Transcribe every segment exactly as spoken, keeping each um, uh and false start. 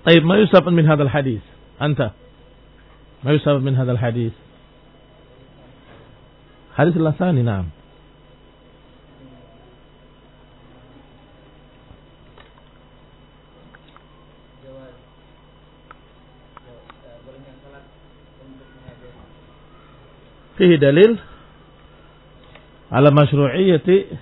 طيب ما يستفاد من هذا الحديث أنت ما يستفاد من هذا الحديث حديث الثاني نعم فيه دليل على مشروعية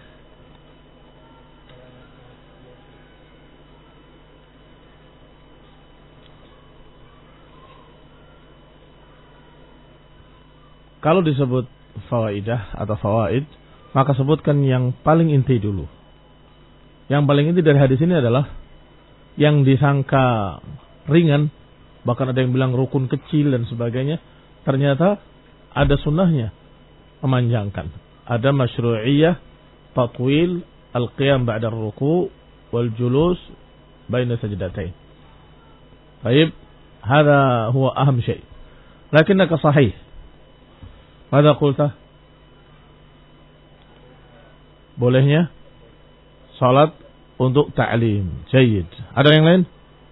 kalau disebut fawaidah atau fawaid, maka sebutkan yang paling inti dulu. Yang paling inti dari hadis ini adalah yang disangka ringan, bahkan ada yang bilang rukun kecil dan sebagainya, ternyata ada sunnahnya memanjangkan. Ada masyru'iyah tatwil al-qiyam ba'da ar-ruku' wal julus baina sajdatain. Baik, hada huwa aham syai'. Lakinnaka sahih. Mada qulta? Bolehnya salat untuk ta'lim. Jayyid. Ada yang lain?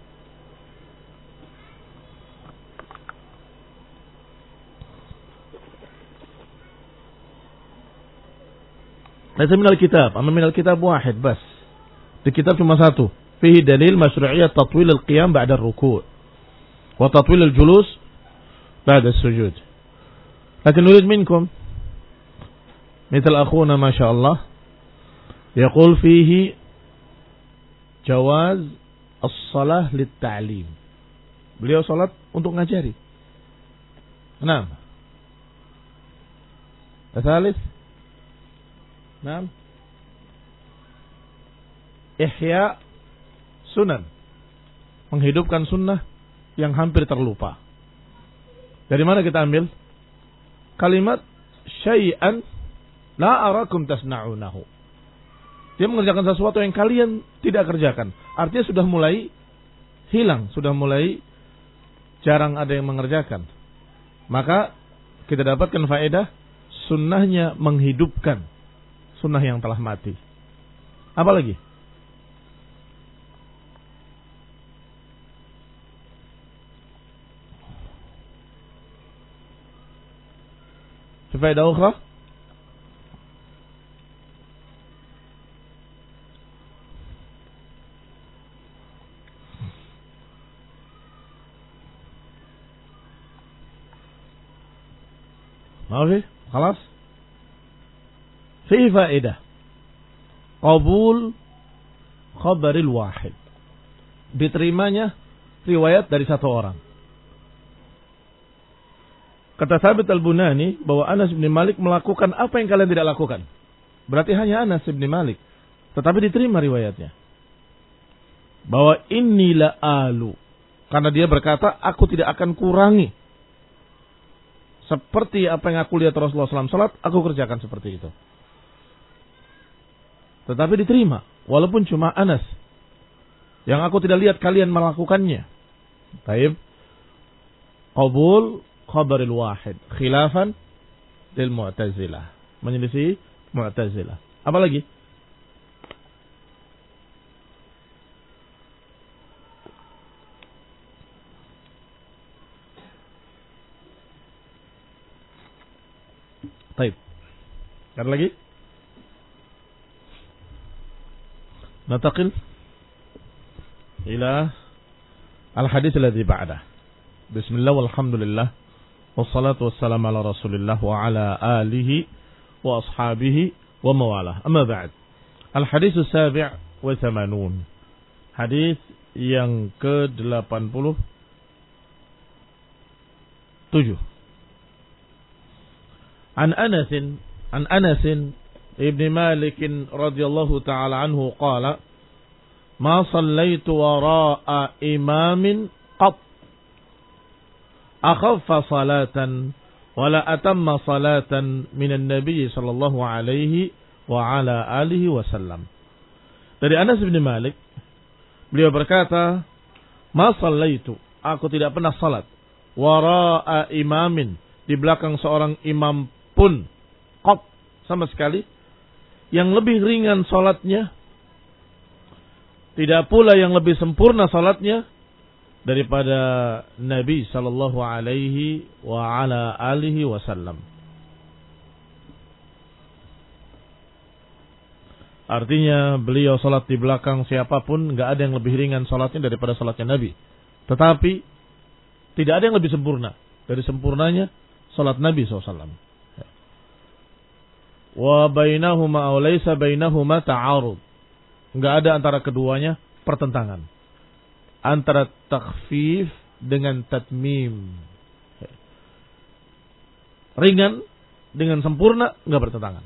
Laisa minal kitab, amma minal kitab wahid bas. Di kitab cuma satu. Fihi dalil masyru'iyyah tatwil al-qiyam ba'da ar-ruku' wa tatwil al-julus ba'da as-sujud. Lakin nurid minkum مثل أخونا ما شاء الله يقول فيه جواز الصلاة للتعليم. Beliau salat untuk ngajari. Naam. Tsalits. Naam. Ihya sunan. Menghidupkan sunnah yang hampir terlupa. Dari mana kita ambil? Kalimat syai'an la arakum tasna'unahu. Dia mengerjakan sesuatu yang kalian tidak kerjakan. Artinya sudah mulai hilang, sudah mulai jarang ada yang mengerjakan. Maka kita dapatkan faedah sunnahnya menghidupkan sunnah yang telah mati. Apa lagi? Faedah ukhra? ما في خلاص في فائدة قبول خبر الواحد, diterimanya riwayat dari satu orang. Kata Thabit al-Bunani bahwa Anas bin Malik melakukan apa yang kalian tidak lakukan. Berarti hanya Anas bin Malik, tetapi diterima riwayatnya. Bahwa inni la alu, karena dia berkata aku tidak akan kurangi seperti apa yang aku lihat Rasulullah shallallahu alaihi wasallam salat, aku kerjakan seperti itu. Tetapi diterima, walaupun cuma Anas. Yang aku tidak lihat kalian melakukannya. Baik. Qabul khabaril wahid. Khilafan lil Mu'tazilah. Menyelisih Mu'tazilah. Apa lagi? Baik. Ada lagi? Nataqil ila al-hadits alladhi ba'dah. Bismillah walhamdulillah wassalatu wassalamu ala Rasulillah wa ala alihi wa ashabihi wa mawalah. Amma ba'd. Al-hadits as-sabi' wa thamanun. Hadis yang ke delapan puluh tujuh. An Anas an Anas ibn Malik radhiyallahu ta'ala anhu qala ma sallaitu wara'a imamin qat akhaffa salatan wala atamma salatan minan nabiy sallallahu alaihi wa ala alihi wasallam. Dari Anas bin Malik, beliau berkata, ma sallaitu, aku tidak pernah salat wara'a imamin, di belakang seorang imam pun, qat, sama sekali, yang lebih ringan salatnya, tidak pula yang lebih sempurna salatnya, daripada Nabi sallallahu alaihi wa ala alihi wasallam. Artinya beliau salat di belakang siapapun, enggak ada yang lebih ringan salatnya daripada salatnya Nabi. Tetapi tidak ada yang lebih sempurna dari sempurnanya salat Nabi sallallahu alaihi wasallam. Wa bainahuma aw laysa bainahuma ta'arud. Enggak ada antara keduanya pertentangan. Antara takhfif dengan tatmim. Ringan dengan sempurna enggak bertentangan.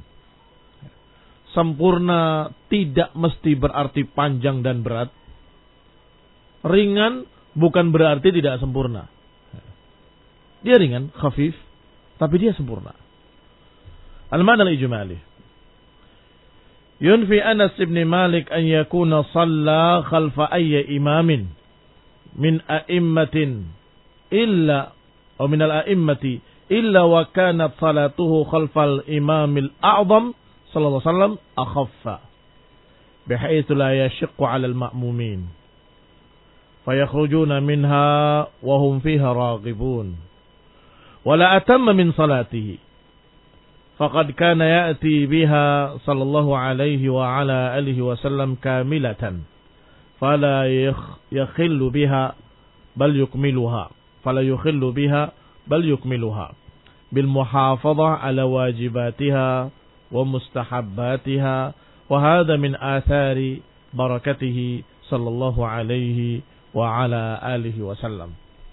Sempurna tidak mesti berarti panjang dan berat. Ringan bukan berarti tidak sempurna. Dia ringan, khafif, tapi dia sempurna. Al-ma'na al-ijmali. Yunfi Anas ibn Malik an yakuna shalla khalfa ayyi imamin min a'immatin illa atau min al-a'immati illa wa kanat salatuhu khalfal imamil a'zam sallallahu alaihi wasallam akhaffa bihaitsu la yashiqqu 'ala al-ma'mumin fayakhrujuna minha wa hum fiha raghibun wa la atamma min salatihi faqad kana ya'ti biha sallallahu alaihi wa 'ala alihi wasallam kamilatan fala yakhillu biha bal yukmiluha fala yukhillu biha bal yukmiluha bil muhafadhah 'ala wajibatiha wa mustahabbatiha wa hadha min athari barakatihi sallallahu alaihi wa ala alihi wasallam.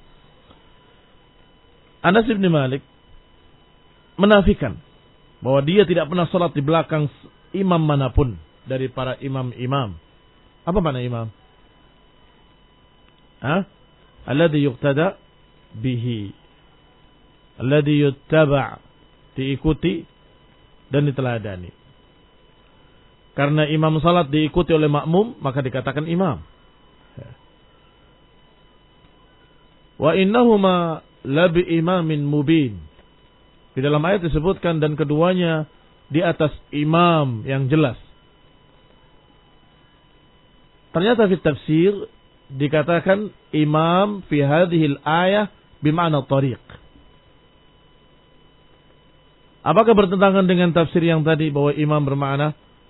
Anas bin Malik menafikan bahwa dia tidak pernah salat di belakang imam manapun dari para imam-imam. Apa makna imam? Hah? Alladhi yuqtada bihi. Alladhi yuttaba', diikuti dan diteladani. Karena imam salat diikuti oleh makmum, maka dikatakan imam. Wa innahuma labi imamin mubin. Di dalam ayat disebutkan dan keduanya di atas imam yang jelas. Ternyata di tafsir dikatakan imam fi hadhil ayah bima'na tariq. Apakah bertentangan dengan tafsir yang tadi bahwa imam bermakna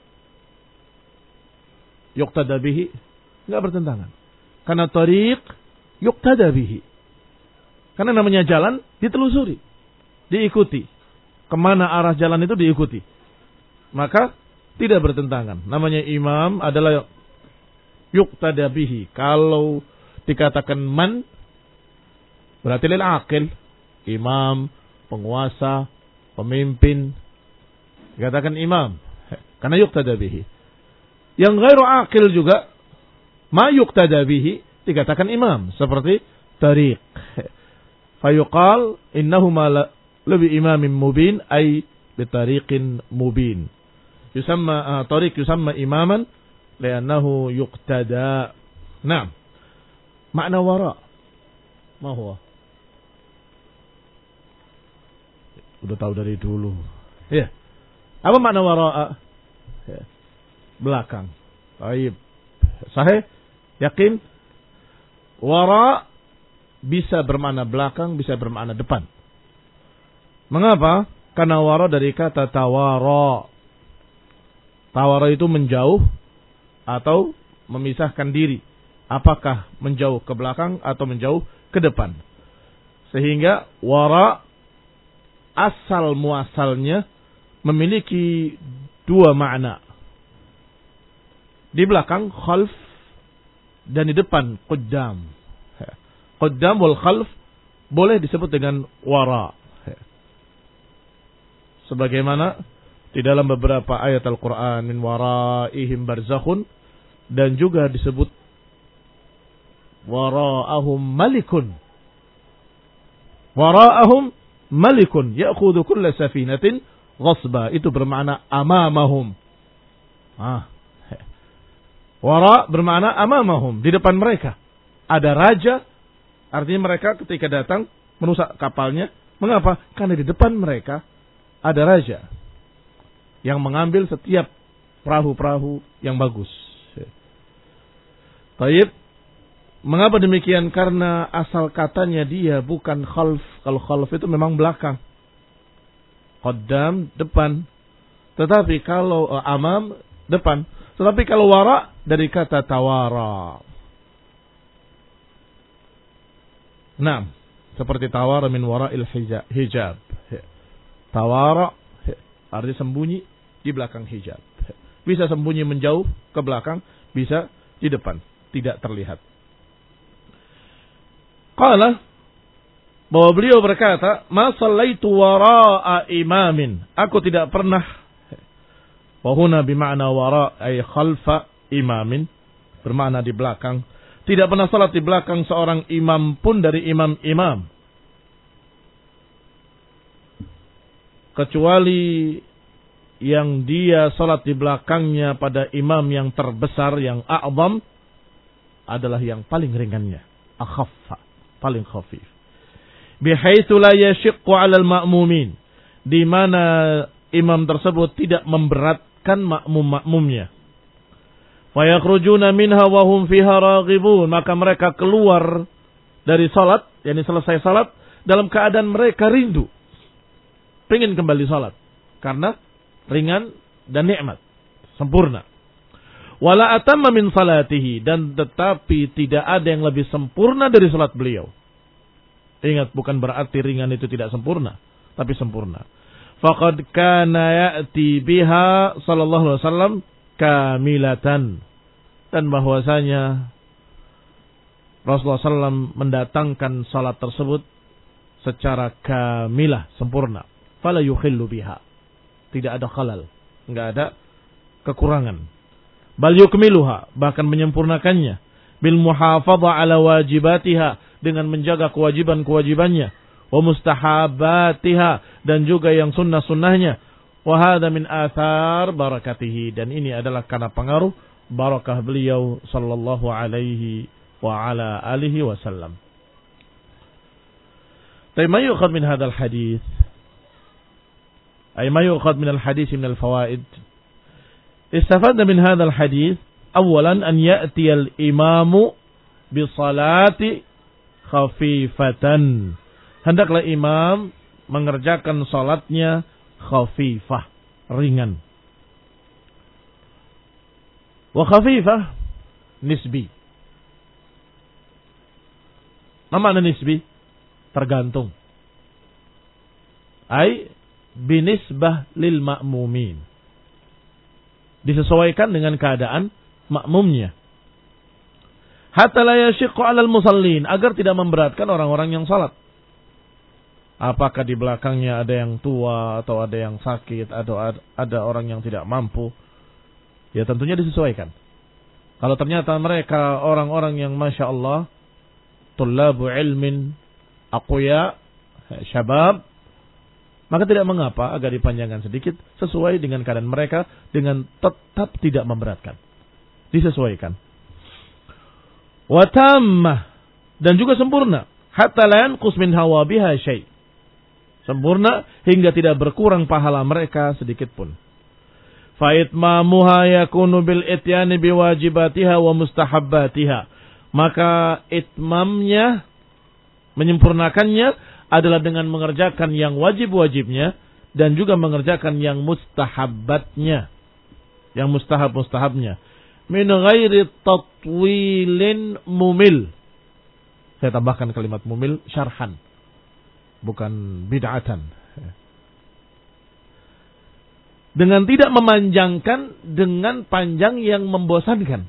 yuqtada bihi? Enggak bertentangan. Karena tariq yuqtada bihi. Karena namanya jalan ditelusuri, diikuti. Kemana arah jalan itu diikuti. Maka tidak bertentangan. Namanya imam adalah yuqtada bihi. Kalau dikatakan man berarti lil aqil, imam, penguasa, pemimpin, dikatakan imam karena yuqtada bihi. Yang ghairu aqil juga ma yuqtada bihi dikatakan imam, seperti tariq. Fayuqal innahuma labi imamin mubin ay bitariqin mubin. Yusamma uh, tariq yusamma imaman li'annahu yuqtada. Naam. Makna wara ma huwa? Udah tahu dari dulu. Ya. Apa makna wara'a? Ya. Belakang. Baik. Sahih? Yakin? Wara' bisa bermakna belakang, bisa bermakna depan. Mengapa? Karena wara' dari kata tawara. Tawara itu menjauh atau memisahkan diri. Apakah menjauh ke belakang atau menjauh ke depan. Sehingga wara' asal muasalnya memiliki dua makna. Di belakang khalf dan di depan qaddam. Qaddam wal khalf boleh disebut dengan wara. Sebagaimana di dalam beberapa ayat Al-Quran min waraihim barzakhun dan juga disebut waraahum malikun. Waraahum malikun ya'khudhu kulla safinatin ghasba. Itu bermakna amamahum. Ah. Wara bermakna amamahum, di depan mereka. Ada raja, artinya mereka ketika datang merusak kapalnya. Mengapa? Karena di depan mereka ada raja yang mengambil setiap perahu-perahu yang bagus. Taib. Mengapa demikian? Karena asal katanya dia bukan khalf. Kalau khalf itu memang belakang. Qaddam, depan. Tetapi kalau uh, amam, depan. Tetapi kalau wara, dari kata tawara. Nah, seperti tawara min wara'il hijab. Tawara, artinya sembunyi di belakang hijab. Bisa sembunyi menjauh ke belakang, bisa di depan. Tidak terlihat. Qala, bahwa beliau berkata, ma sallaitu wara'a imamin. Aku tidak pernah, wahuna bima'na wara' ay khalfa imamin, bermakna di belakang. Tidak pernah salat di belakang seorang imam pun dari imam-imam. Kecuali yang dia salat di belakangnya pada imam yang terbesar, yang a'zam, adalah yang paling ringannya. Akhaffa. Paling khafif. Bihaitsu la yashiqqu 'alal ma'mumin, di mana imam tersebut tidak memberatkan makmum-makmumnya. Wa yakhrujuna minha wa hum fiha raghibun, maka mereka keluar dari salat, yakni selesai salat dalam keadaan mereka rindu, ingin kembali salat karena ringan dan nikmat, sempurna. Wala atamma min salatihi, dan tetapi tidak ada yang lebih sempurna dari salat beliau. Ingat, bukan berarti ringan itu tidak sempurna, tapi sempurna. Faqad kana ya'ti biha sallallahu alaihi wasallam kamilatan, dan bahwasanya Rasulullah sallallahu alaihi wasallam mendatangkan salat tersebut secara kamilah, sempurna. Fala yukhillu biha, tidak ada khalal, enggak ada kekurangan. Bal yukmiluha, bahkan menyempurnakannya, bil muhafadha ala wajibatiha, dengan menjaga kewajiban-kewajibannya, wa mustahabatiha, dan juga yang sunnah-sunnahnya, wa hadha min athar barakatihi, dan ini adalah karena pengaruh barakah beliau sallallahu alaihi wa ala alihi wasallam. Tapi ma yu'khad min hadzal hadis, ay ma yu'khad min al-hadis min al-fawaid. Istafadna min hadzal hadis, awalan an ya'ti al-imamu bi salati khafifatan. Hendaklah imam mengerjakan salatnya khafifah, ringan. Wa khafifah nisbi. Apa makna nisbi? Tergantung. Ai binisbah lil ma'mumin. Disesuaikan dengan keadaan makmumnya. Hatta la yashiqqu 'alal musallin, agar tidak memberatkan orang-orang yang salat. Apakah di belakangnya ada yang tua atau ada yang sakit atau ada orang yang tidak mampu? Ya tentunya disesuaikan. Kalau ternyata mereka orang-orang yang Masya Allah, tullabu ilmin, aqwiya, syabab, maka tidak mengapa agar dipanjangkan sedikit sesuai dengan keadaan mereka, dengan tetap tidak memberatkan. Disesuaikan. Wa tammah, dan juga sempurna, hatta la yanqus min hawabiha syai'. Sempurna hingga tidak berkurang pahala mereka sedikit pun. Fa itmamuha yakunu bil ityani biwajibatiha wa mustahabbatiha. Maka itmamnya, menyempurnakannya, adalah dengan mengerjakan yang wajib-wajibnya dan juga mengerjakan yang mustahabbatnya, yang mustahab-mustahabnya. Min ghairi tatwilin mumil. Saya tambahkan kalimat mumil syarhan, bukan bid'atan. Dengan tidak memanjangkan dengan panjang yang membosankan.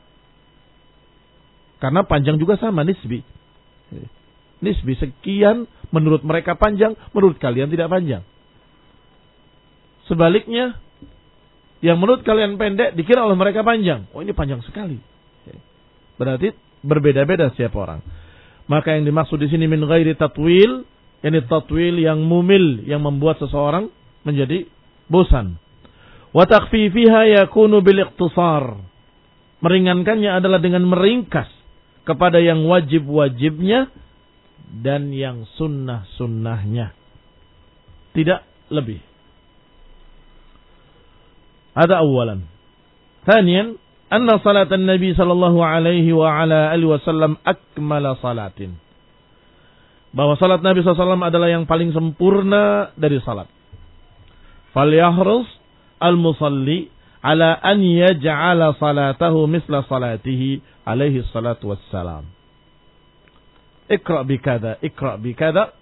Karena panjang juga sama, nisbi. Nisbi, sekian menurut mereka panjang, menurut kalian tidak panjang. Sebaliknya, yang menurut kalian pendek dikira oleh mereka panjang. Oh, ini panjang sekali. Berarti berbeda-beda setiap orang. Maka yang dimaksud di sini min ghairi tatwil, yakni tatwil yang mumil, yang membuat seseorang menjadi bosan. Wa takhfifiha yakunu bil ikhtisar. Meringankannya adalah dengan meringkas kepada yang wajib-wajibnya dan yang sunnah-sunnahnya. Tidak lebih. Ada awalan. Thaniyan, anna salatan Nabi sallallahu alaihi wa ala alihi wasallam akmala salatin. Bahwa salat Nabi sallallahu alaihi wasallam adalah yang paling sempurna dari salat. Falyahrus al-musalli ala an yaj'ala salatahu misla salatihi alaihi salatu wassalam. Iqra bikada, iqra bikada.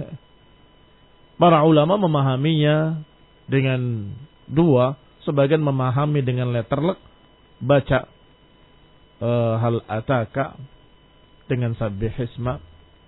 Para ulama memahaminya dengan dua, sebagian memahami dengan letterlek, baca uh, hal ataka dengan sabbihisma.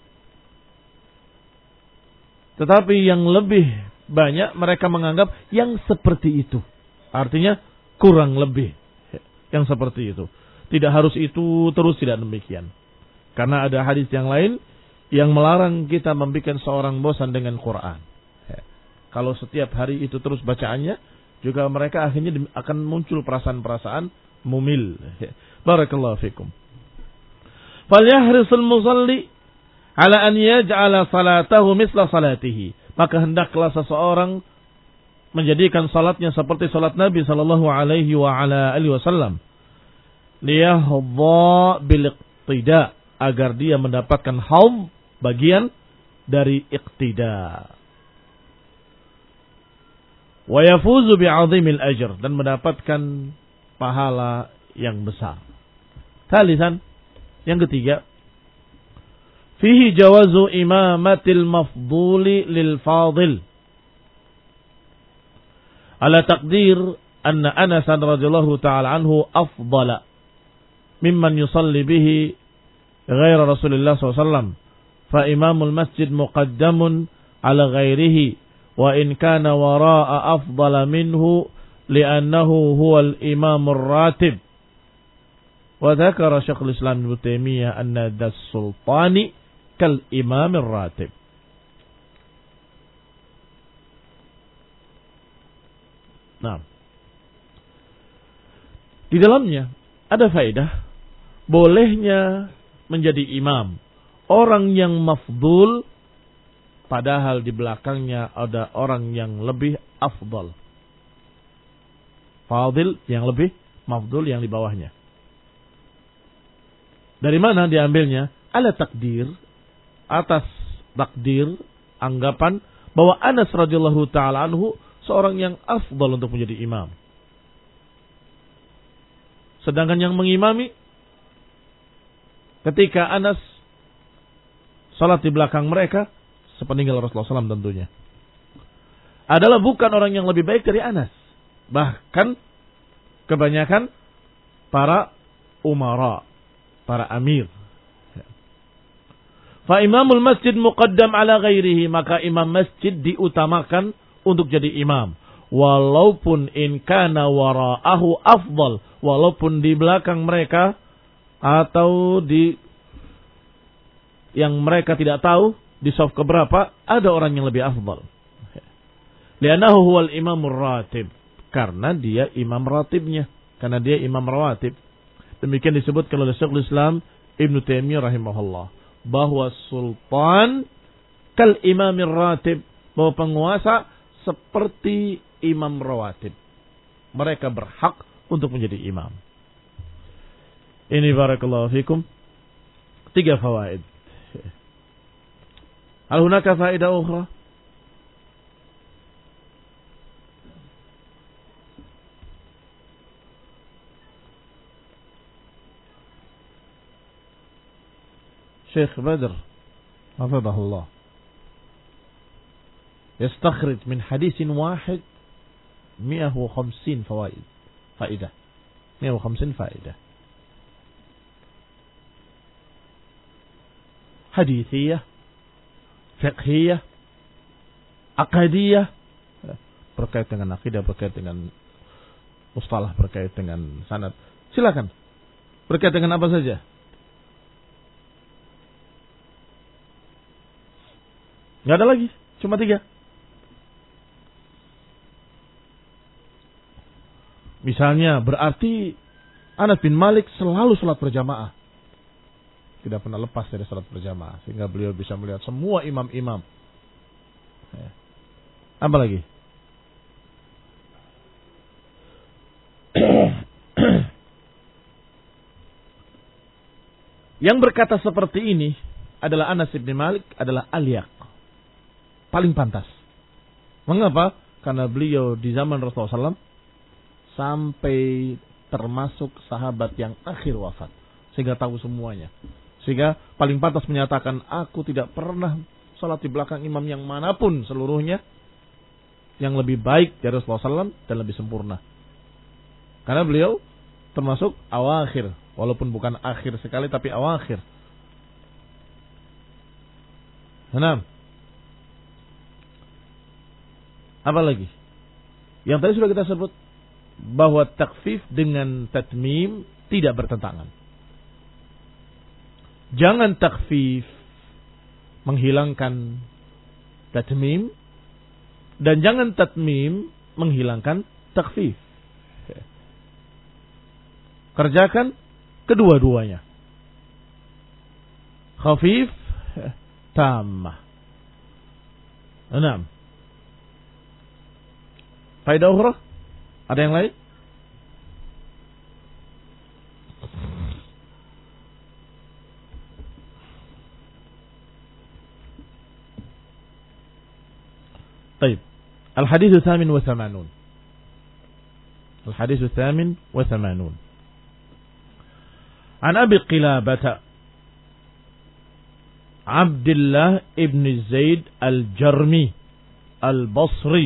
Tetapi yang lebih banyak mereka menganggap yang seperti itu. Artinya kurang lebih yang seperti itu. Tidak harus itu terus, tidak demikian. Karena ada hadis yang lain yang melarang kita membuat seorang bosan dengan Quran. Kalau setiap hari itu terus bacaannya, juga mereka akhirnya akan muncul perasaan-perasaan mumil. Barakallahu fikum. Falyahrisul musalli ala an yaj'ala salatahu misla salatihi. Maka hendaklah seseorang menjadikan salatnya seperti salat Nabi sallallahu alaihi wa ala alihi wasallam. Liyahdha bil iqtida, agar dia mendapatkan haum, bagian dari iqtida. Wa yafuzu bi'azimil ajr, dan mendapatkan pahala yang besar. Thalithan, yang ketiga, fihi jawazu imamatil mafduli lil fadil. Ala taqdir anna Anas radhiyallahu ta'ala anhu afdala mimman yusalli bihi ghaira Rasulullah sallallahu alaihi wasallam. Fa imamul masjid muqaddamun ala ghairihi wa in kana wara'a afdala minhu li'annahu huwal imamur ratib. Wa dzakara Syekhul Islam Ibnu Taimiyah anna das sultani kal imamir ratib. Nah, di dalamnya ada faedah bolehnya menjadi imam orang yang mafdul, padahal di belakangnya ada orang yang lebih afdal. Fadil yang lebih, mafdul yang di bawahnya. Dari mana diambilnya? Ala takdir, atas takdir, anggapan bahwa Anas radhiyallahu ta'ala anhu seorang yang afdal untuk menjadi imam. Sedangkan yang mengimami, ketika Anas salat di belakang mereka, sepeninggal Rasulullah shallallahu alaihi wasallam tentunya, adalah bukan orang yang lebih baik dari Anas. Bahkan kebanyakan para umara, para amir. Fa imamul masjid muqaddam ala ghairihi, maka imam masjid diutamakan untuk jadi imam. Walaupun in kana wara'ahu afdal, walaupun di belakang mereka atau di yang mereka tidak tahu di saf keberapa ada orang yang lebih afdal. Li'annahu huwal imamur ratib, karena dia imam ratibnya, karena dia imam rawatib. Demikian disebutkan oleh Syekhul Islam Ibnu Taimiyah rahimahullah, bahwa sultan kal imamir ratib, bahwa penguasa seperti imam rawatib. Mereka berhak untuk menjadi imam. Ini barakallahu fikum tiga fawaid. Hal hunaka faedah ukhra? Syekh Badr hafizahullah يستخرج من حديث واحد مئة وخمسين فوائد فائدة مئة وخمسين فائدة حديثية فقهية عقدية berkait dengan akidah, berkait dengan mustalah, berkait dengan sanad. Silakan berkait dengan apa saja. Nggak ada lagi, cuma tiga. Misalnya berarti Anas bin Malik selalu sholat berjamaah, tidak pernah lepas dari sholat berjamaah, sehingga beliau bisa melihat semua imam-imam. Apa lagi? Yang berkata seperti ini adalah Anas bin Malik, adalah alyaq, paling pantas. Mengapa? Karena beliau di zaman Rasulullah shallallahu alaihi wasallam sampai termasuk sahabat yang akhir wafat, sehingga tahu semuanya. Sehingga paling pantas menyatakan, aku tidak pernah salat di belakang imam yang manapun seluruhnya yang lebih baik dari Rasulullah shallallahu alaihi wasallam dan lebih sempurna. Karena beliau termasuk awakhir, walaupun bukan akhir sekali tapi awakhir. Enam. Apa lagi? Yang tadi sudah kita sebut bahwa takfif dengan tatmim tidak bertentangan. Jangan takfif menghilangkan tatmim dan jangan tatmim menghilangkan takfif. Kerjakan kedua-duanya. Khafif, tammah. Enam. Faedah ukhra? Ada yang lain? طيب. الحديث الثامن وثمانون. الحديث الثامن وثمانون. عن أبي قلابة عبد الله ابن زيد الجرمي البصري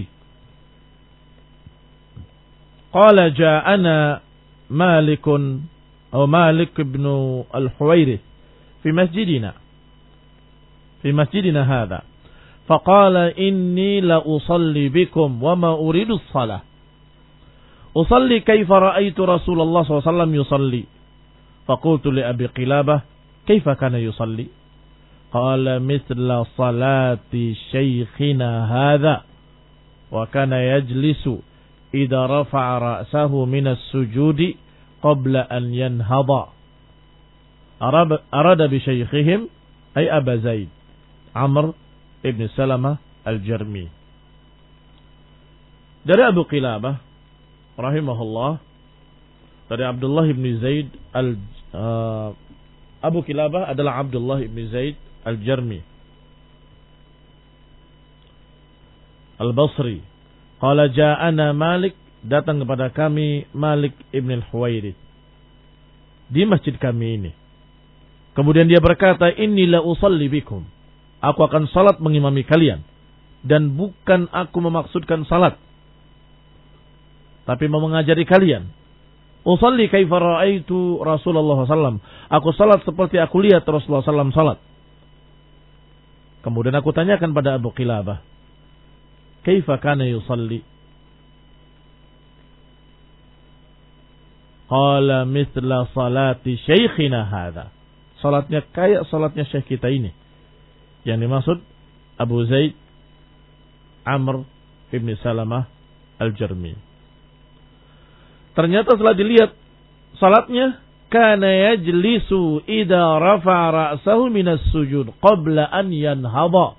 قال جاءنا مالك أو مالك بن الحويرث في مسجدنا في مسجدنا هذا فقال إني لأصلي بكم وما أريد الصلاة أصلي كيف رأيت رسول الله صلى الله عليه وسلم يصلي فقلت لأبي قلابة كيف كان يصلي قال مثل صلاة شيخنا هذا وكان يجلس إذا رفع رأسه من السجود قبل أن ينهض أراد بشيخهم أي أبا زيد عمرو ابن سلمة الجرمي. Dari Abu Qilabah rahimahullah, dari Abdullah ibn Zaid al uh, Abu Qilabah adalah Abdullah ibn Zaid al-Jarmi al-Basri. Qala ja'ana Malik, datang kepada kami Malik ibn al-Huwairith di masjid kami ini. Kemudian dia berkata, inni la usalli bikum, aku akan salat mengimami kalian, dan bukan aku memaksudkan salat, tapi mau mengajari kalian. Usalli kaifa ra'aitu Rasulullah sallallahu alaihi wasallam, aku salat seperti aku lihat Rasulullah sallallahu alaihi wasallam salat. Kemudian aku tanyakan pada Abu Qilabah, kaifa kana yusalli? Qala mithla salati syekhina hadha, salatnya kayak salatnya syekh kita ini. Yang dimaksud Abu Zaid Amr ibn Salamah al-Jarmi. Ternyata setelah dilihat salatnya, kana yajlisu idza rafa'a ra'sahu minas sujud qabla an yanhadha.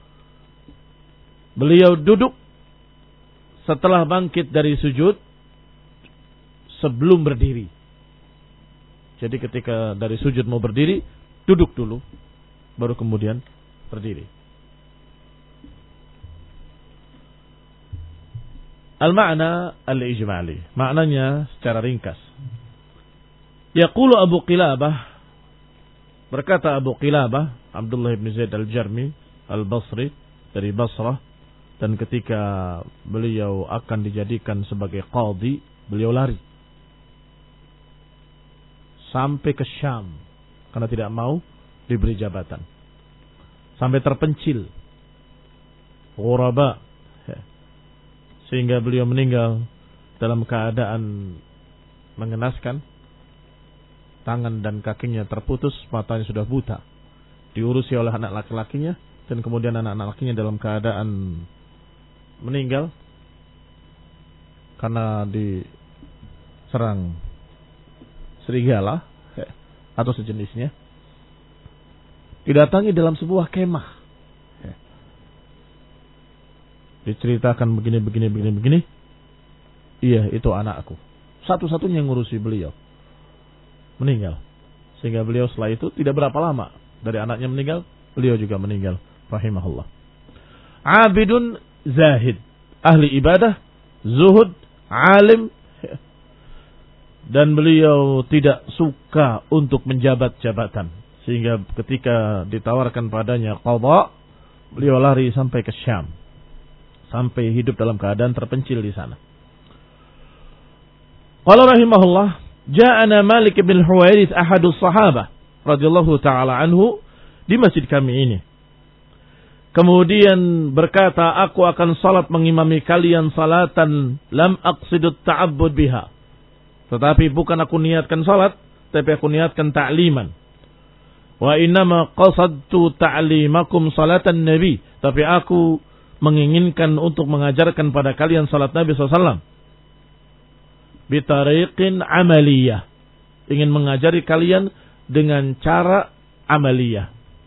Beliau duduk setelah bangkit dari sujud sebelum berdiri. Jadi ketika dari sujud mau berdiri, duduk dulu, baru kemudian berdiri. Al-ma'na al-ijmali, maknanya secara ringkas. Yaqulu Abu Qilabah, berkata Abu Qilabah, Abdullah ibn Zaid al-Jarmi al-Basri dari Basrah, dan ketika beliau akan dijadikan sebagai qadhi, beliau lari sampai ke Syam karena tidak mau diberi jabatan, sampai terpencil, ghuraba, sehingga beliau meninggal dalam keadaan mengenaskan. Tangan dan kakinya terputus, matanya sudah buta, diurusi oleh anak laki-lakinya, dan kemudian anak-anak lakinya dalam keadaan meninggal karena diserang serigala atau sejenisnya. Didatangi dalam sebuah kemah, diceritakan begini, begini, begini, begini. Iya, itu anakku. Satu-satunya yang ngurusi beliau meninggal Sehingga beliau setelah itu tidak berapa lama dari anaknya meninggal, beliau juga meninggal rahimahullah. Abidun zahid, ahli ibadah, zuhud, alim, dan beliau tidak suka untuk menjabat jabatan. Sehingga ketika ditawarkan padanya qadha, beliau lari sampai ke Syam. Sampai hidup dalam keadaan terpencil di sana. Qala rahimahullah, ja'ana Malik bin Huwairits ahadus sahabah radhiyallahu taala anhu di masjid kami ini. Kemudian berkata, aku akan salat mengimami kalian salatan lam aqsidut ta'abbud biha. Tetapi bukan aku niatkan salat, tapi aku niatkan ta'liman. Wa innama qasadtu ta'limakum salatan nabi. Tapi aku menginginkan untuk mengajarkan pada kalian salat Nabi sallallahu alaihi wasallam. Bitariqin amaliyah. Ingin mengajari kalian dengan cara amaliyah.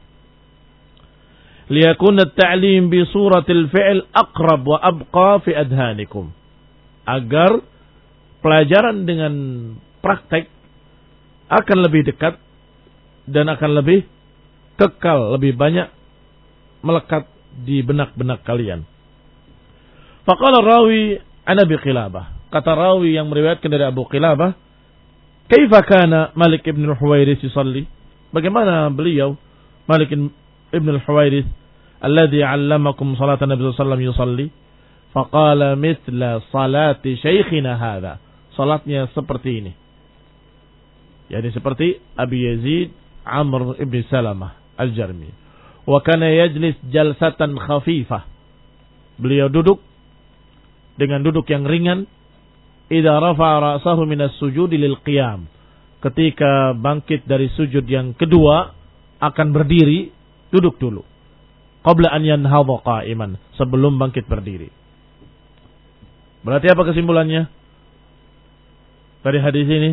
Liyakun at-ta'lim bi suratil fi'l aqrab wa abqa fi adhanikum. Agar pelajaran dengan praktek akan lebih dekat dan akan lebih kekal, lebih banyak melekat di benak-benak kalian. Faqala rawi an Abi Qilabah. Kata rawi yang meriwayatkan dari Abu Qilabah, "Kaifa kana Malik ibn al-Huwairits yusalli?" Bagaimana beliau Malik ibn al-Huwairits alladhi 'allamakum salatan Nabi sallallahu alaihi wasallam yusalli? Faqala mithla salati shaykhina hadha. Salatnya seperti ini. Yani seperti Abi Yazid Amr ibn Salamah al-Jarmi. Wa kana yajlis jalsatan khafifah. Beliau duduk dengan duduk yang ringan. Idza rafa'a ra'sahu minas sujudi lil qiyam. Ketika bangkit dari sujud yang kedua akan berdiri, duduk dulu. Qabla an yanhadha qa'iman, sebelum bangkit berdiri. Berarti apa kesimpulannya dari hadis ini?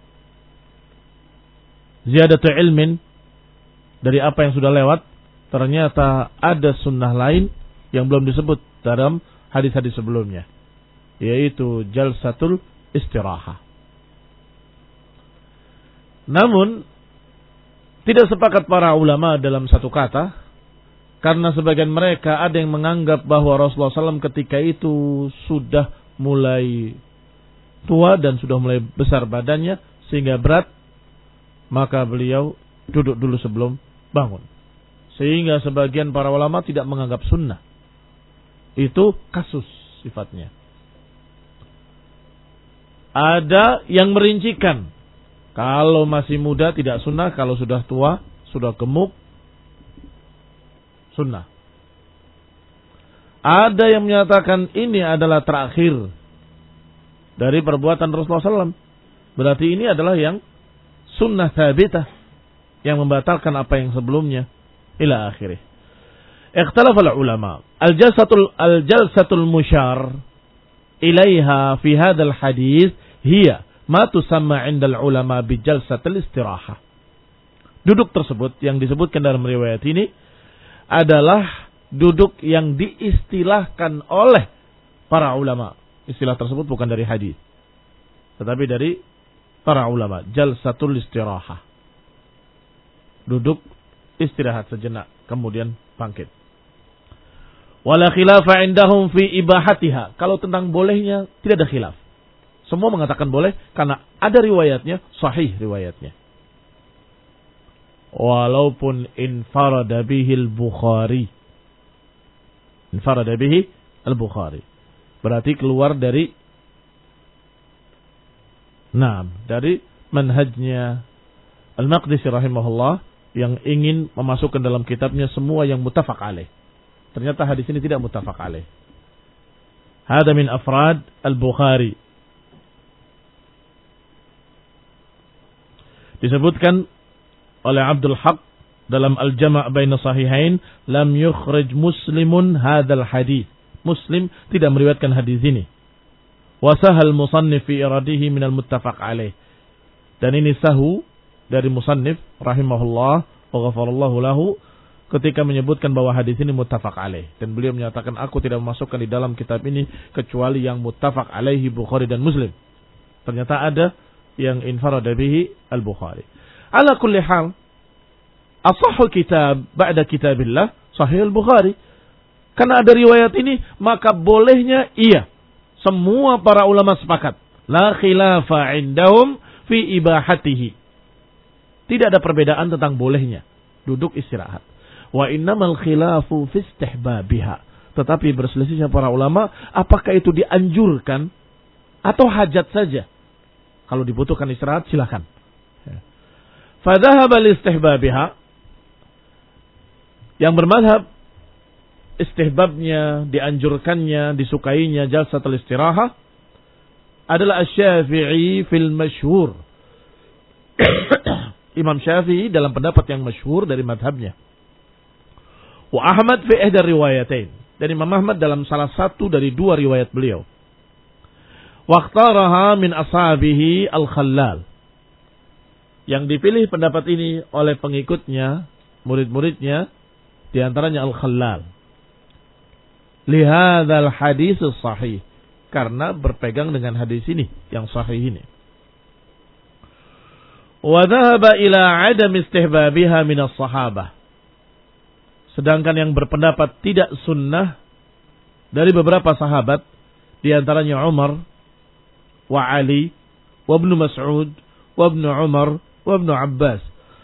Ziyadatu ilmin, dari apa yang sudah lewat, ternyata ada sunnah lain yang belum disebut dalam hadis-hadis sebelumnya, yaitu jalsatul istiraha. Namun tidak sepakat para ulama dalam satu kata, karena sebagian mereka ada yang menganggap bahwa Rasulullah shallallahu alaihi wasallam ketika itu sudah mulai tua dan sudah mulai besar badannya sehingga berat, maka beliau duduk dulu sebelum bangun. Sehingga sebagian para ulama tidak menganggap sunnah. Itu kasus sifatnya. Ada yang merincikan. Kalau masih muda tidak sunnah, kalau sudah tua, sudah gemuk, sunnah. Ada yang menyatakan ini adalah terakhir dari perbuatan Rasulullah shallallahu alaihi wasallam. Berarti ini adalah yang sunnah thabitah, yang membatalkan apa yang sebelumnya. Ila akhirih. Ikhtalafa al-ulama. Al-jalsatul al-jalsatul musyar ilaiha fi hadzal hadis hiya ma tusamma 'inda al-ulama bi jalsatil istiraha. Duduk tersebut yang disebutkan dalam riwayat ini adalah duduk yang diistilahkan oleh para ulama. Istilah tersebut bukan dari hadis, tetapi dari para ulama. Jalsatul istiraha. Duduk istirahat sejenak, kemudian bangkit. Wala khilafa indahum fi ibahatiha. Kalau tentang bolehnya tidak ada khilaf. Semua mengatakan boleh karena ada riwayatnya, sahih riwayatnya. Walaupun infarada bihi al-Bukhari. Infarada bihi al-Bukhari. Berarti keluar dari Nah, dari manhajnya Al-Maqdisi rahimahullah yang ingin memasukkan dalam kitabnya semua yang muttafaq alaih. Ternyata hadis ini tidak muttafaq alaih. Hada min afrad al-Bukhari. Disebutkan oleh Abdul Haq dalam Al-Jama' Baina Sahihain, lam yukhrij Muslimun hadzal hadis. Muslim tidak meriwayatkan hadis ini. Wa sahal musannif fi iradihi min al-muttafaq alaih. Dan ini sahu dari musannif rahimahullah wa ghafarallahu lahu ketika menyebutkan bahwa hadis ini muttafaq alaih, dan beliau menyatakan aku tidak memasukkan di dalam kitab ini kecuali yang muttafaq alaihi Bukhari dan Muslim. Ternyata ada yang infarada bihi al-Bukhari. Ala kulli hal, ashahhu kitab ba'da kitabillah Sahih al-Bukhari. Karena ada riwayat ini, maka bolehnya iya. Semua para ulama sepakat. La khilafa indahum fi ibahatihi. Tidak ada perbedaan tentang bolehnya duduk istirahat. Wa innamal khilafu fi istihbabiha. Tetapi berselisihnya para ulama, apakah itu dianjurkan atau hajat saja? Kalau dibutuhkan istirahat, silakan. Fadhahaba li istihbabiha. Yang bermadhab istihbabnya, dianjurkannya, disukainya jalsatul istirahah adalah Asy-Syafi'i fil masyhur. Imam Syafi'i dalam pendapat yang masyhur dari madhabnya. Wa Ahmad fi ihda riwayatain. Dan Imam Ahmad dalam salah satu dari dua riwayat beliau. Wa ikhtaraha min ashabihi al-Khallal. Yang dipilih pendapat ini oleh pengikutnya, murid-muridnya, di antaranya Al-Khallal. Lihadzal hadis sahih. Karena berpegang dengan hadis ini, yang sahih ini. Wa dhahaba ila adam istihbabiha minas sahabah. Sedangkan yang berpendapat tidak sunnah dari beberapa sahabat, di antaranya Umar, wa Ali, wa Ibnu Mas'ud, wa Ibnu Umar, wa Ibnu Abbas.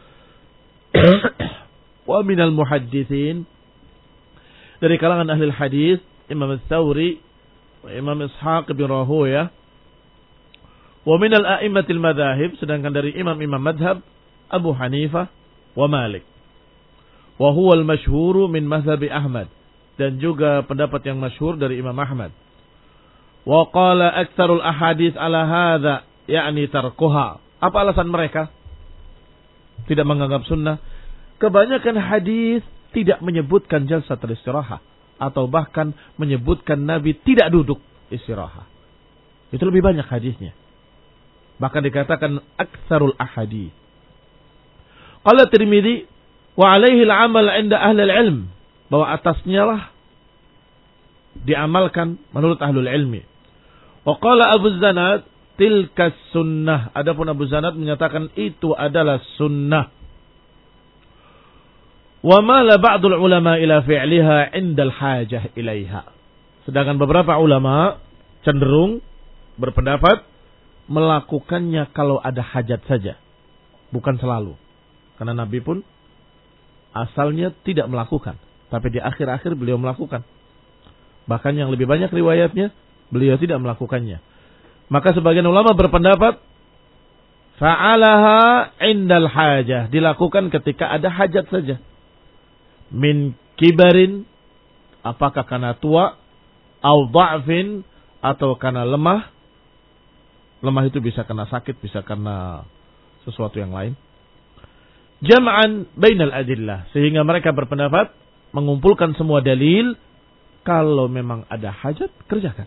Wa minal muhaddithin, dari kalangan ahli hadis, Imam Ats-Tsawri, wa Imam Ishaq bin Rahuya, wa minal a'immatil madzahib, sedangkan dari imam-imam madhab, Abu Hanifah wa Malik. Wa huwa al-masyhuru min mazhabi Ahmad, dan juga pendapat yang masyhur dari Imam Ahmad. Wa qala aktsarul ahadits ala hadza, yakni tarkuha. Apa alasan mereka tidak menganggap sunnah? Kebanyakan hadis tidak menyebutkan jalsatul istirahah, atau bahkan menyebutkan Nabi tidak duduk istirahah. Itu lebih banyak hadisnya. Bahkan dikatakan aktsarul ahadits. Qala Tirmidzi wa alaihi al-amal 'inda ahli al-'ilm, bahwa atasnya lah diamalkan menurut ahlul ilmi. Wa qala Abu Zanad tilka sunnah. Adapun Abu Zanad menyatakan itu adalah sunnah. Wa mala ba'dul ulama ila fi'liha 'indal hajah ilaiha. Sedangkan beberapa ulama cenderung berpendapat melakukannya kalau ada hajat saja, bukan selalu. Karena Nabi pun asalnya tidak melakukan, tapi di akhir-akhir beliau melakukan. Bahkan yang lebih banyak riwayatnya beliau tidak melakukannya. Maka sebagian ulama berpendapat fa'alaha 'indal hajah, dilakukan ketika ada hajat saja. Min kibarin, apakah karena tua, au dha'fin, atau karena lemah. Lemah itu bisa karena sakit, bisa karena sesuatu yang lain. Jam'an bainal adillah, sehingga mereka berpendapat mengumpulkan semua dalil, kalau memang ada hajat, kerjakan.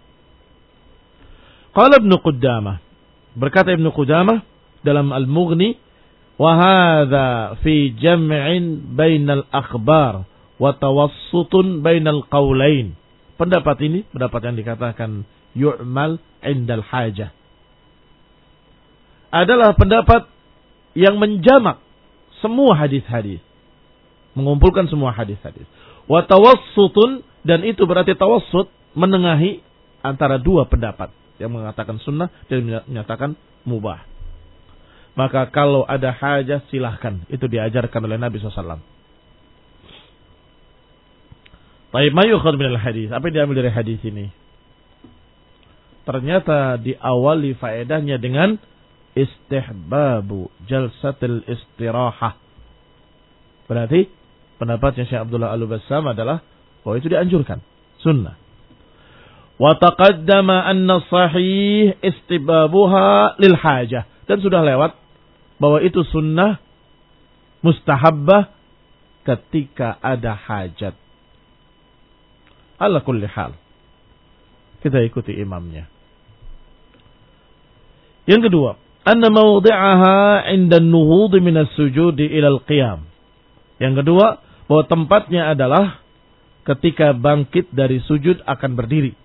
Qala Ibnu Qudamah, berkata Ibnu Qudamah dalam Al-Mughni, wa hadza fi jam'in bainal akhbar wa tawassutun bainal qaulain. Pendapat ini, pendapat yang dikatakan yu'mal 'indal hajah, adalah pendapat yang menjamak semua hadis-hadis, mengumpulkan semua hadis-hadis. Wa tawassutun, dan itu berarti tawassut, menengahi antara dua pendapat, yang mengatakan sunnah dan menyatakan mubah. Maka kalau ada hajat, silahkan. Itu diajarkan oleh Nabi shallallahu alaihi wasallam. Baik, ma yukhad minal hadis. Apa yang diambil dari hadis ini? Ternyata diawali faedahnya dengan istihbabu jalsatil istirahah. Berarti pendapatnya Syekh Abdullah Al-Bassam adalah bahwa itu dianjurkan, sunnah. Wa taqaddama anna sahih istihbabuha lil hajah, dan sudah lewat bahwa itu sunnah mustahabbah ketika ada hajat. Ala kulli hal, kita ikuti imamnya. Yang kedua, anna mawdi'aha 'inda an-nuhud min as-sujud ila al-qiyam. Yang kedua, bahwa tempatnya adalah ketika bangkit dari sujud akan berdiri.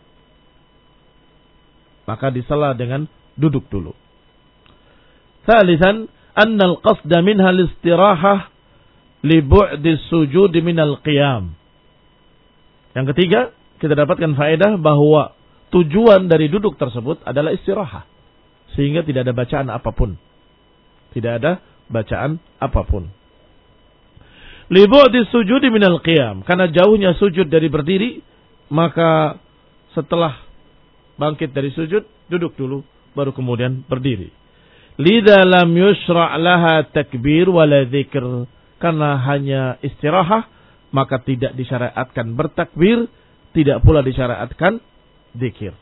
Maka disela dengan duduk dulu. Tsalisan anna al-qasda minha al-istirahah li bu'di sujud min al-qiyam. Yang ketiga, kita dapatkan faedah bahwa tujuan dari duduk tersebut adalah istirahat, sehingga tidak ada bacaan apapun. Tidak ada bacaan apapun. Li bu'di sujud min al-qiyam, karena jauhnya sujud dari berdiri, maka setelah bangkit dari sujud, duduk dulu, baru kemudian berdiri. Lidza lam yushra' laha takbir wala dzikr, karena hanya istirahat, maka tidak disyariatkan bertakbir, tidak pula disyariatkan dzikir.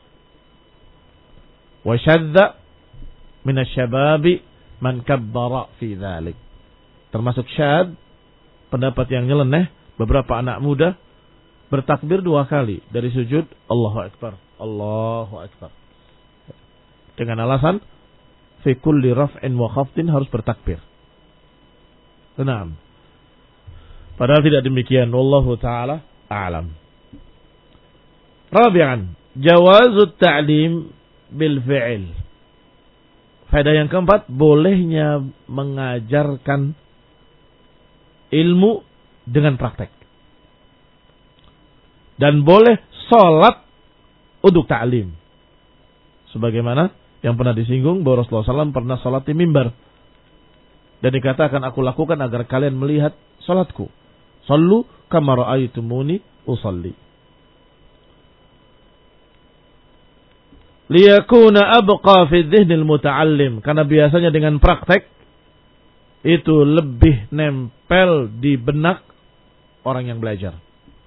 Wa syadza min asy-syababi man kabbara fi dzalik. Termasuk syad, pendapat yang nyeleneh, beberapa anak muda bertakbir dua kali dari sujud, Allahu Akbar, Allahu Akbar. Dengan alasan fi kulli raf'in wa khafdin harus bertakbir. Naam. Padahal tidak demikian, wallahu taala a'lam. Rabi'an, jawazut ta'lim bil fi'il. Faedah yang keempat, bolehnya mengajarkan ilmu dengan praktek. Dan boleh sholat untuk ta'lim. Sebagaimana yang pernah disinggung bahwa Rasulullah shallallahu alaihi wasallam pernah sholat di mimbar. Dan dikatakan, aku lakukan agar kalian melihat sholatku. Sallu kama ra'aitumuni usalli. Liyakuna abqa fi dhihnil muta'allim. Karena biasanya dengan praktek, itu lebih nempel di benak orang yang belajar.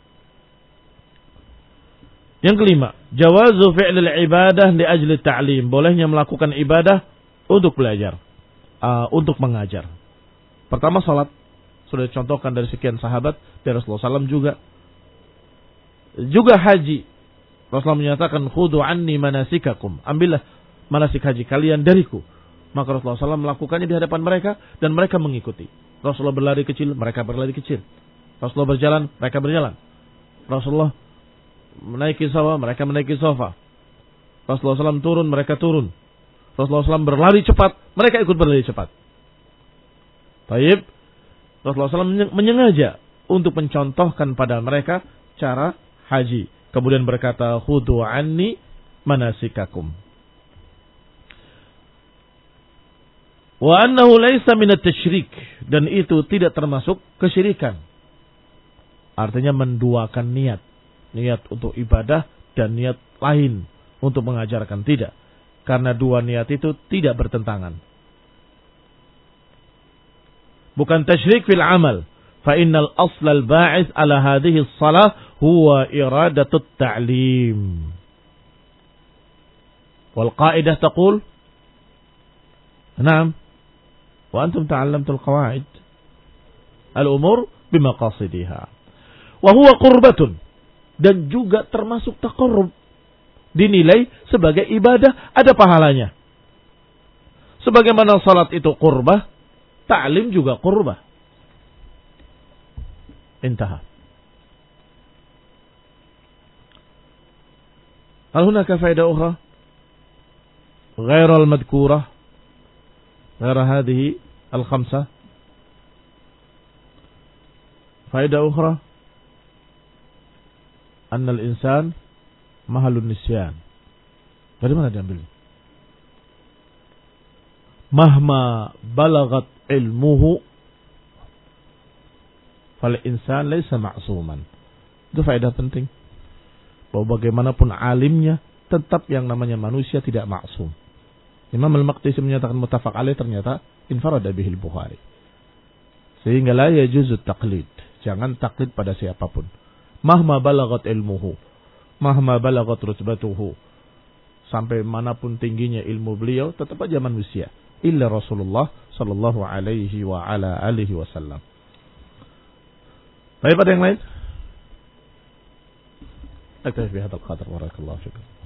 Yang kelima, jawazu fi'lil ibadah li ajli ta'lim. Bolehnya melakukan ibadah untuk belajar, uh, untuk mengajar. Pertama, salat. Sudah dicontohkan dari sekian sahabat, dari Rasulullah shallallahu alaihi wasallam juga. Juga haji. Rasulullah menyatakan, khudu anni manasikakum. Ambillah manasik haji kalian dariku. Maka Rasulullah shallallahu alaihi wasallam melakukannya di hadapan mereka, dan mereka mengikuti. Rasulullah berlari kecil, mereka berlari kecil. Rasulullah berjalan, mereka berjalan. Rasulullah menaiki sofa, mereka menaiki sofa. Rasulullah shallallahu alaihi wasallam turun, mereka turun. Rasulullah shallallahu alaihi wasallam berlari cepat, mereka ikut berlari cepat. Taib, Rasulullah shallallahu alaihi wasallam menyengaja untuk mencontohkan pada mereka cara haji. Kemudian berkata, khudu anni manasikakum. Wa annahu laisa minat tasyrik. Dan itu tidak termasuk kesyirikan. Artinya menduakan niat. Niat untuk ibadah dan niat lain untuk mengajarkan. Tidak. Karena dua niat itu tidak bertentangan. Bukan tasyrik fil amal. Fa innal aslal ba'is ala hadhihi shalah huwa iradatut ta'lim. Wal qa'idah taqul, Naam, wa antum ta'allamtul qawaid al-umur bimaqasidiha. Wa huwa qurbatun, dan juga termasuk taqarrub, dinilai sebagai ibadah, ada pahalanya. Sebagaimana salat itu qurbah, ta'lim juga qurbah. Intaha. Hal hunaka faedah ukhra غير المذكورة غير هذه الخمسة؟ فائدة أخرى أن الإنسان محل النسيان. Dari mana diambil? Mahma balagat ilmuhu fal insan laysa ma'suman. Itu faedah penting. Bahwa bagaimanapun alimnya, tetap yang namanya manusia tidak maksum. Imam Al-Maqdisi menyatakan muttafaq alaih, ternyata infarada bihil Bukhari. Sehingga la yajuzu taqlid. Jangan taklid pada siapapun. Mahma balagat ilmuhu, mahma balagat rutbatuhu, sampai manapun tingginya ilmu beliau, tetap aja manusia. Illa Rasulullah sallallahu alaihi wa ala alihi wasallam. Baik, pada yang lain? Aktif bihadal qadar, barakallahu fikum.